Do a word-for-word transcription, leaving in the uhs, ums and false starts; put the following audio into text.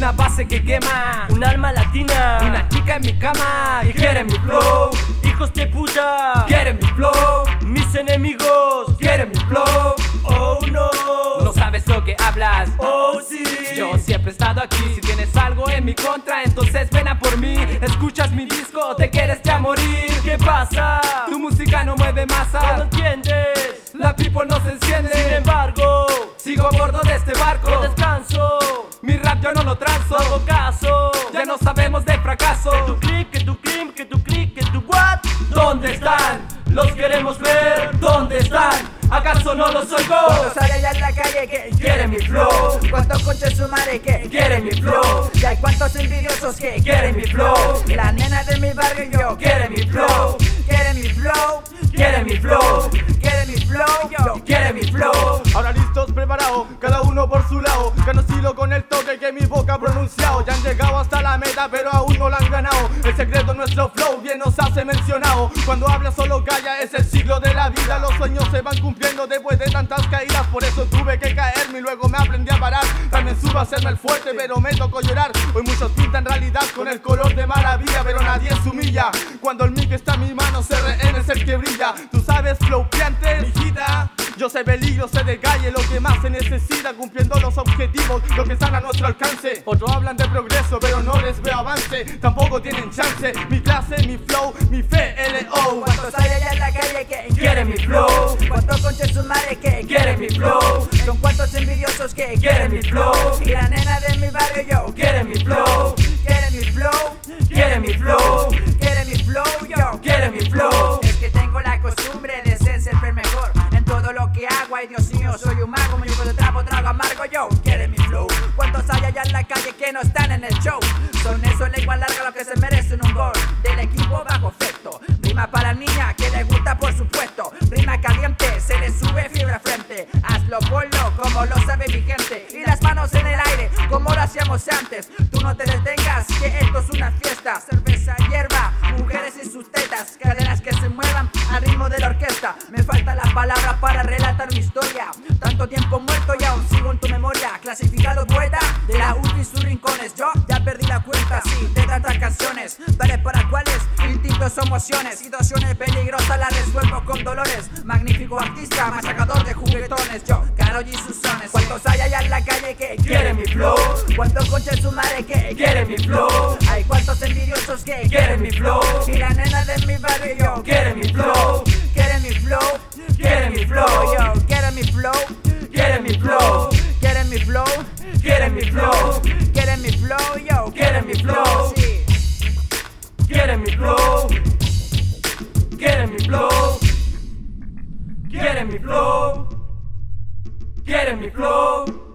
una base que quema, un alma latina, una chica en mi cama y quieren mi flow. hijos de puta, Quieren mi flow, mis enemigos, quieren mi flow. oh no, No sabes lo que hablas, oh sí, yo siempre he estado aquí. Si tienes algo en mi contra, entonces ven a por mí. Escuchas mi disco, te quieres ya morir. ¿qué pasa? Tu música no mueve No lo masa, entiendes, la people no se enciende. sin embargo, Sigo a bordo de este barco, no descanso, mi rap yo no lo no hago transo. caso. Ya no sabemos de fracaso. Que tu click, que tu clim, que tu click, que tu what. ¿Dónde están? Los queremos ver. ¿Dónde están? ¿Acaso no los oigo? ¿Cuántos sale allá en la calle que Quieren mi flow, ¿Cuántos conches su madre que quieren mi flow, Y hay cuántos envidiosos que quieren mi flow, La nena de mi barrio y yo quieren mi flow, Quieren mi flow quieren mi flow, Quieren mi flow yo quieren mi flow. Ahora listos, preparados, cada uno por su lado. Gano estilo con el toque que mi boca ha pronunciado. Ya han llegado hasta la meta, pero aún no la han ganado. El secreto es nuestro flow, bien nos hace mencionado. Cuando habla solo calla, es el ciclo de la vida. Los sueños se van cumpliendo después de tantas caídas. Por eso tuve que caerme y luego me aprendí a parar. También supe hacerme el fuerte, pero me tocó llorar. Hoy muchos pintan realidad con el color de maravilla, pero nadie se humilla. Cuando el mic está en mi mano, C R N es el que brilla. Tú sabes, flow piante, mijita. Yo sé peligro, sé de calle, lo que más se necesita, cumpliendo los objetivos, lo que están a nuestro alcance. Otros hablan de progreso, pero no les veo avance, tampoco tienen chance. Mi clase, mi flow, mi fe, L O. ¿Cuántos sale allá en la calle que Quieren mi flow, ¿Cuántos conches su madre que quieren mi flow, Son cuantos envidiosos que quieren mi flow, Y la nena de mi barrio yo quieren mi flow, Quieren mi flow quieren mi flow, Quieren mi flow yo quieren mi flow. Es que tengo la costumbre de ser siempre el mejor en todo lo que hago. Ay Dios mío, soy un mago, me llevo de trapo, trago amargo yo. Quieren mi flow. ¿Cuántos hay allá en la calle que no están en el show? Son esos lengua larga los que se merecen un gol del equipo bajo efecto. Rima para niña que le gusta por supuesto. Rima caliente, se le sube fiebre a frente. Hazlo ponlo como lo sabe mi gente. Y las manos en el aire como lo hacíamos antes. Tú no te detengas que esto es una fiesta. Cerveza, hierba, mujeres y sus tetas. Cadenas que se muevan al ritmo de la orquesta. Me falta la palabra para relatar mi historia. Tanto tiempo muerto y aún sigo en tu memoria. Clasificado poeta de la U T I y sus rincones. Yo ya perdí la cuenta, sí, de tantas canciones. Vale para cuáles instintos o emociones. Situaciones peligrosas las resuelvo con dolores. Magnífico artista, machacador de juguetones. Yo, Karol G y sus sones. ¿Cuántos hay allá en la calle que Quieren mi flow, ¿Cuántos conches su madre que quieren mi flow, Hay cuántos envidiosos que quieren mi flow, Y la nena de mi barrio yo quieren mi flow, Quieren mi flow quieren mi flow, yo Quieren mi flow quieren mi flow, Quieren mi flow quieren mi flow, Quieren mi flow yo quieren mi flow, Sí. quieren mi flow, quieren mi flow, quieren mi flow, quieren mi flow.